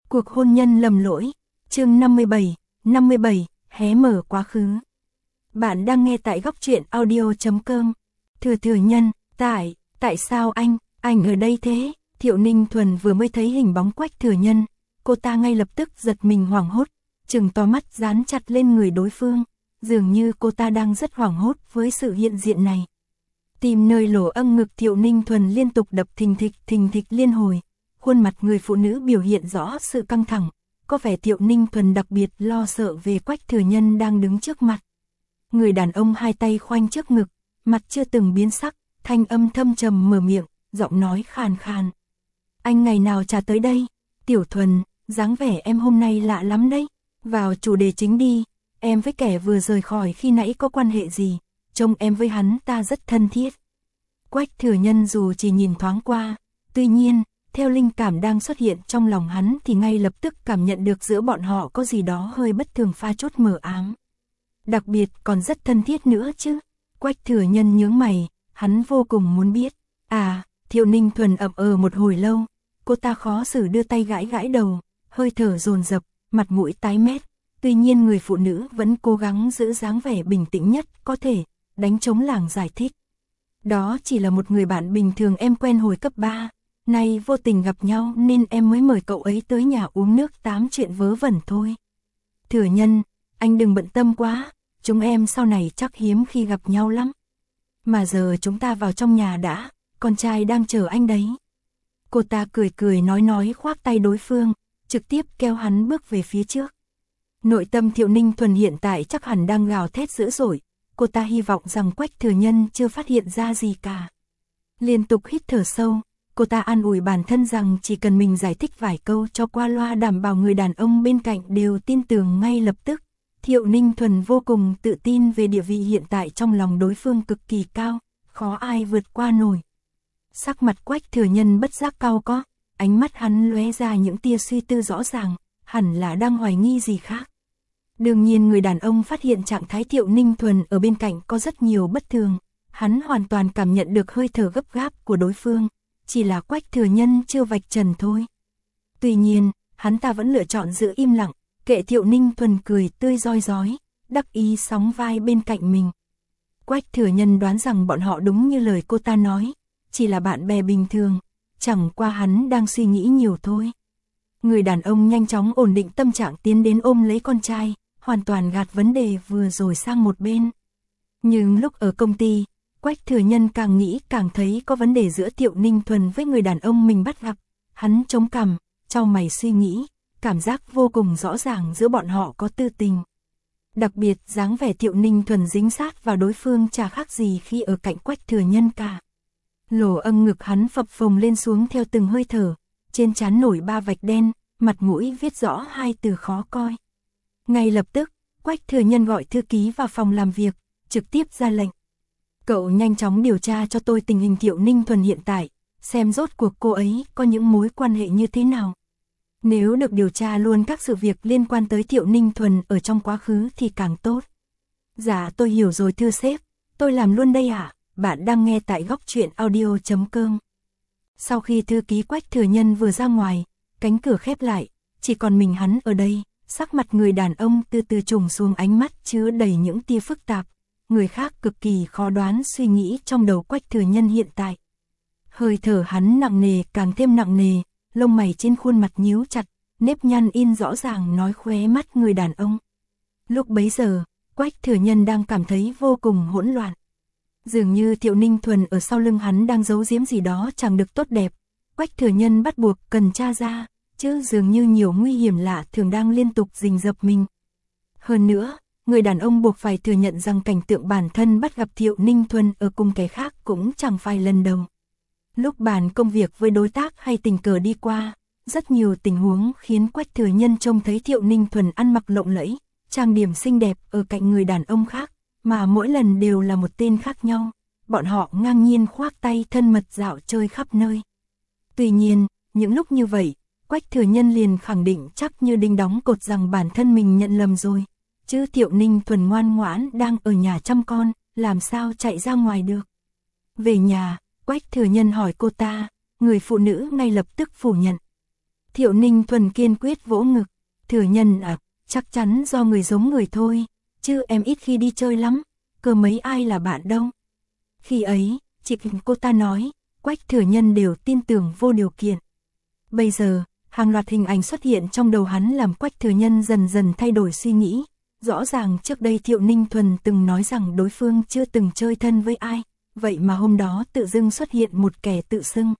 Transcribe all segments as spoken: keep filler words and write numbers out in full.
Cuộc hôn nhân lầm lỗi, chương năm mươi bảy, năm mươi bảy, hé mở quá khứ. Bạn đang nghe tại góc truyện audio chấm com. Thừa thừa nhân, tại, tại sao anh, anh ở đây thế? Thiệu Ninh Thuần vừa mới thấy hình bóng Quách Thừa Nhân, cô ta ngay lập tức giật mình hoảng hốt, trừng to mắt dán chặt lên người đối phương, dường như cô ta đang rất hoảng hốt với sự hiện diện này. Tim nơi lỗ âm ngực Thiệu Ninh Thuần liên tục đập thình thịch thình thịch liên hồi, khuôn mặt người phụ nữ biểu hiện rõ sự căng thẳng, có vẻ Thiệu Ninh Thuần đặc biệt lo sợ về Quách Thừa Nhân đang đứng trước mặt. Người đàn ông hai tay khoanh trước ngực, mặt chưa từng biến sắc, thanh âm thâm trầm mở miệng, giọng nói khàn khàn. Anh ngày nào trả tới đây? Tiểu Thuần, dáng vẻ em hôm nay lạ lắm đấy. Vào chủ đề chính đi, em với kẻ vừa rời khỏi khi nãy có quan hệ gì? Trông em với hắn ta rất thân thiết. Quách Thừa Nhân dù chỉ nhìn thoáng qua, tuy nhiên, theo linh cảm đang xuất hiện trong lòng hắn thì ngay lập tức cảm nhận được giữa bọn họ có gì đó hơi bất thường pha chút mờ ám. Đặc biệt còn rất thân thiết nữa chứ. Quách Thừa Nhân nhướng mày, hắn vô cùng muốn biết. À, Thiệu Ninh Thuần ậm ờ một hồi lâu, cô ta khó xử đưa tay gãi gãi đầu, hơi thở dồn dập, mặt mũi tái mét. Tuy nhiên người phụ nữ vẫn cố gắng giữ dáng vẻ bình tĩnh nhất có thể, đánh trống lảng giải thích. Đó chỉ là một người bạn bình thường em quen hồi cấp ba, nay vô tình gặp nhau nên em mới mời cậu ấy tới nhà uống nước tám chuyện vớ vẩn thôi. Thừa Nhân, anh đừng bận tâm quá, chúng em sau này chắc hiếm khi gặp nhau lắm. Mà giờ chúng ta vào trong nhà đã, con trai đang chờ anh đấy. Cô ta cười cười nói nói khoác tay đối phương, trực tiếp kéo hắn bước về phía trước. Nội tâm Thiệu Ninh Thuần hiện tại chắc hẳn đang gào thét dữ dội, cô ta hy vọng rằng Quách Thừa Nhân chưa phát hiện ra gì cả. Liên tục hít thở sâu, cô ta an ủi bản thân rằng chỉ cần mình giải thích vài câu cho qua loa đảm bảo người đàn ông bên cạnh đều tin tưởng ngay lập tức. Thiệu Ninh Thuần vô cùng tự tin về địa vị hiện tại trong lòng đối phương cực kỳ cao, khó ai vượt qua nổi. Sắc mặt Quách Thừa Nhân bất giác cau có, ánh mắt hắn lóe ra những tia suy tư rõ ràng, hẳn là đang hoài nghi gì khác. Đương nhiên người đàn ông phát hiện trạng thái Thiệu Ninh Thuần ở bên cạnh có rất nhiều bất thường, hắn hoàn toàn cảm nhận được hơi thở gấp gáp của đối phương, chỉ là Quách Thừa Nhân chưa vạch trần thôi. Tuy nhiên, hắn ta vẫn lựa chọn giữ im lặng, kệ Thiệu Ninh Thuần cười tươi rói rói, đắc ý sóng vai bên cạnh mình. Quách Thừa Nhân đoán rằng bọn họ đúng như lời cô ta nói, chỉ là bạn bè bình thường, chẳng qua hắn đang suy nghĩ nhiều thôi. Người đàn ông nhanh chóng ổn định tâm trạng tiến đến ôm lấy con trai, hoàn toàn gạt vấn đề vừa rồi sang một bên. Nhưng lúc ở công ty, Quách Thừa Nhân càng nghĩ càng thấy có vấn đề giữa Thiệu Ninh Thuần với người đàn ông mình bắt gặp. Hắn chống cằm, chau mày suy nghĩ, cảm giác vô cùng rõ ràng giữa bọn họ có tư tình. Đặc biệt dáng vẻ Thiệu Ninh Thuần dính sát vào đối phương chả khác gì khi ở cạnh Quách Thừa Nhân cả. Lỗ âm ngực hắn phập phồng lên xuống theo từng hơi thở, trên trán nổi ba vạch đen, mặt mũi viết rõ hai từ khó coi. Ngay lập tức, Quách Thừa Nhân gọi thư ký vào phòng làm việc, trực tiếp ra lệnh. Cậu nhanh chóng điều tra cho tôi tình hình Thiệu Ninh Thuần hiện tại, xem rốt cuộc cô ấy có những mối quan hệ như thế nào. Nếu được điều tra luôn các sự việc liên quan tới Thiệu Ninh Thuần ở trong quá khứ thì càng tốt. Dạ tôi hiểu rồi thưa sếp, tôi làm luôn đây ạ. À? Bạn đang nghe tại góc truyện audio chấm com. Sau khi thư ký Quách Thừa Nhân vừa ra ngoài, cánh cửa khép lại, chỉ còn mình hắn ở đây, sắc mặt người đàn ông từ từ trùng xuống, ánh mắt chứa đầy những tia phức tạp, người khác cực kỳ khó đoán suy nghĩ trong đầu Quách Thừa Nhân hiện tại. Hơi thở hắn nặng nề càng thêm nặng nề, lông mày trên khuôn mặt nhíu chặt, nếp nhăn in rõ ràng nói khóe mắt người đàn ông. Lúc bấy giờ, Quách Thừa Nhân đang cảm thấy vô cùng hỗn loạn. Dường như Thiệu Ninh Thuần ở sau lưng hắn đang giấu giếm gì đó chẳng được tốt đẹp. Quách Thừa Nhân bắt buộc cần tra ra, chứ dường như nhiều nguy hiểm lạ thường đang liên tục rình rập mình. Hơn nữa, người đàn ông buộc phải thừa nhận rằng cảnh tượng bản thân bắt gặp Thiệu Ninh Thuần ở cùng kẻ khác cũng chẳng phải lần đầu. Lúc bàn công việc với đối tác hay tình cờ đi qua, rất nhiều tình huống khiến Quách Thừa Nhân trông thấy Thiệu Ninh Thuần ăn mặc lộng lẫy, trang điểm xinh đẹp ở cạnh người đàn ông khác, mà mỗi lần đều là một tên khác nhau. Bọn họ ngang nhiên khoác tay thân mật dạo chơi khắp nơi. Tuy nhiên, những lúc như vậy, Quách Thừa Nhân liền khẳng định chắc như đinh đóng cột rằng bản thân mình nhận lầm rồi. Chứ Thiệu Ninh Thuần ngoan ngoãn đang ở nhà chăm con, làm sao chạy ra ngoài được. Về nhà, Quách Thừa Nhân hỏi cô ta, người phụ nữ ngay lập tức phủ nhận. Thiệu Ninh Thuần kiên quyết vỗ ngực. Thừa Nhân à, chắc chắn do người giống người thôi, chứ em ít khi đi chơi lắm, cơ mấy ai là bạn đâu. Khi ấy, chỉ cần cô ta nói, Quách Thừa Nhân đều tin tưởng vô điều kiện. Bây giờ, hàng loạt hình ảnh xuất hiện trong đầu hắn làm Quách Thừa Nhân dần dần thay đổi suy nghĩ. Rõ ràng trước đây Thiệu Ninh Thuần từng nói rằng đối phương chưa từng chơi thân với ai, vậy mà hôm đó tự dưng xuất hiện một kẻ tự xưng.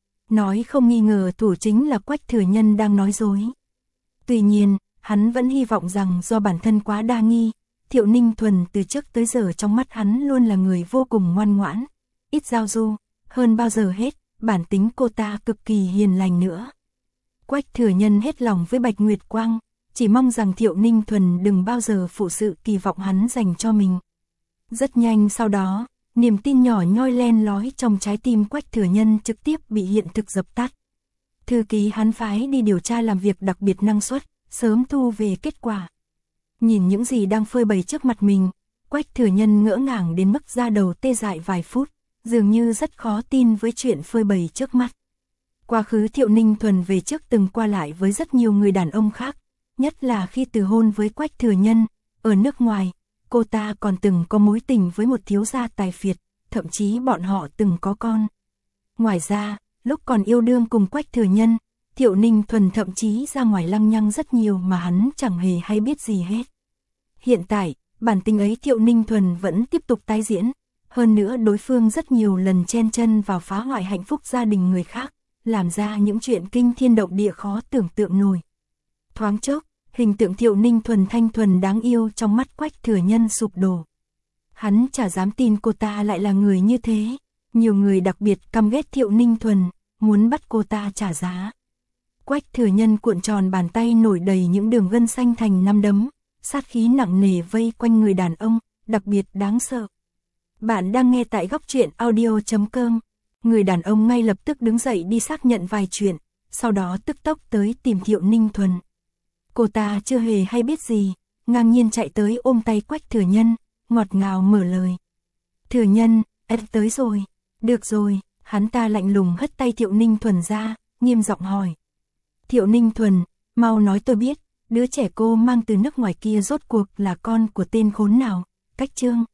Nói không nghi ngờ thủ chính là Quách Thừa Nhân đang nói dối. Tuy nhiên, hắn vẫn hy vọng rằng do bản thân quá đa nghi, Thiệu Ninh Thuần từ trước tới giờ trong mắt hắn luôn là người vô cùng ngoan ngoãn, ít giao du, hơn bao giờ hết, bản tính cô ta cực kỳ hiền lành nữa. Quách Thừa Nhân hết lòng với Bạch Nguyệt Quang, chỉ mong rằng Thiệu Ninh Thuần đừng bao giờ phụ sự kỳ vọng hắn dành cho mình. Rất nhanh sau đó, niềm tin nhỏ nhoi len lói trong trái tim Quách Thừa Nhân trực tiếp bị hiện thực dập tắt. Thư ký hắn phái đi điều tra làm việc đặc biệt năng suất, sớm thu về kết quả. Nhìn những gì đang phơi bày trước mặt mình, Quách Thừa Nhân ngỡ ngàng đến mức da đầu tê dại vài phút, dường như rất khó tin với chuyện phơi bày trước mắt. Quá khứ Thiệu Ninh Thuần về trước từng qua lại với rất nhiều người đàn ông khác, nhất là khi từ hôn với Quách Thừa Nhân, ở nước ngoài, cô ta còn từng có mối tình với một thiếu gia tài phiệt, thậm chí bọn họ từng có con. Ngoài ra, lúc còn yêu đương cùng Quách Thừa Nhân, Thiệu Ninh Thuần thậm chí ra ngoài lăng nhăng rất nhiều mà hắn chẳng hề hay biết gì hết. Hiện tại, bản tính ấy Thiệu Ninh Thuần vẫn tiếp tục tái diễn, hơn nữa đối phương rất nhiều lần chen chân vào phá hoại hạnh phúc gia đình người khác, làm ra những chuyện kinh thiên động địa khó tưởng tượng nổi. Thoáng chốc, hình tượng Thiệu Ninh Thuần thanh thuần đáng yêu trong mắt Quách Thừa Nhân sụp đổ. Hắn chả dám tin cô ta lại là người như thế, nhiều người đặc biệt căm ghét Thiệu Ninh Thuần, muốn bắt cô ta trả giá. Quách Thừa Nhân cuộn tròn bàn tay nổi đầy những đường gân xanh thành nắm đấm, sát khí nặng nề vây quanh người đàn ông, đặc biệt đáng sợ. Bạn đang nghe tại góc truyện audio chấm com. Người đàn ông ngay lập tức đứng dậy đi xác nhận vài chuyện, sau đó tức tốc tới tìm Thiệu Ninh Thuần. Cô ta chưa hề hay biết gì, ngang nhiên chạy tới ôm tay Quách Thừa Nhân, ngọt ngào mở lời. Thừa Nhân, em tới rồi. Được rồi, hắn ta lạnh lùng hất tay Thiệu Ninh Thuần ra, nghiêm giọng hỏi. Thiệu Ninh Thuần, mau nói tôi biết, đứa trẻ cô mang từ nước ngoài kia rốt cuộc là con của tên khốn nào, Cách Trương.